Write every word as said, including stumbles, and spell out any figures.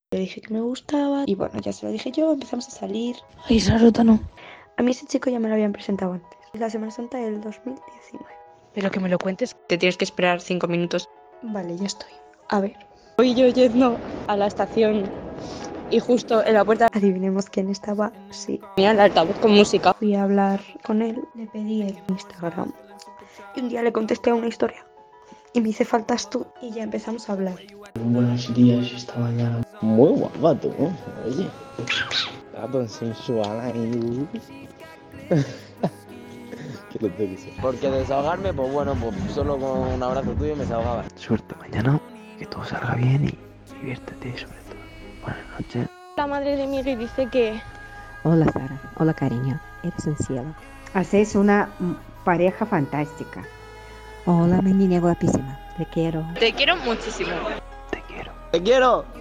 Le dije que me gustaba y bueno, ya se lo dije yo, empezamos a salir. Ay, esa ruta no. A mí ese chico ya me lo habían presentado antes. Es la Semana Santa del dos mil diecinueve. Pero que me lo cuentes. Te tienes que esperar cinco minutos. Vale, ya estoy. A ver. Voy yo yendo a la estación y justo en la puerta Adivinemos quién estaba. Sí. tenía el altavoz con música. Fui a hablar con él, le pedí el Instagram. Y un día le contesté a una historia. Y me hice faltas tú y ya empezamos a hablar. Buenos días esta mañana. Muy guapa tú, oye. Está tan sensual ahí. ¿Qué lo te dice? Porque desahogarme, pues bueno, pues solo con un abrazo tuyo me desahogaba. Suerte mañana, que todo salga bien y diviértete sobre todo. Buenas noches. La madre de Miguel dice que... Hola Sara, hola cariño, eres un cielo. Hacéis una pareja fantástica. Hola mi niña guapísima, te quiero. Te quiero muchísimo. Te quiero. ¡Te quiero!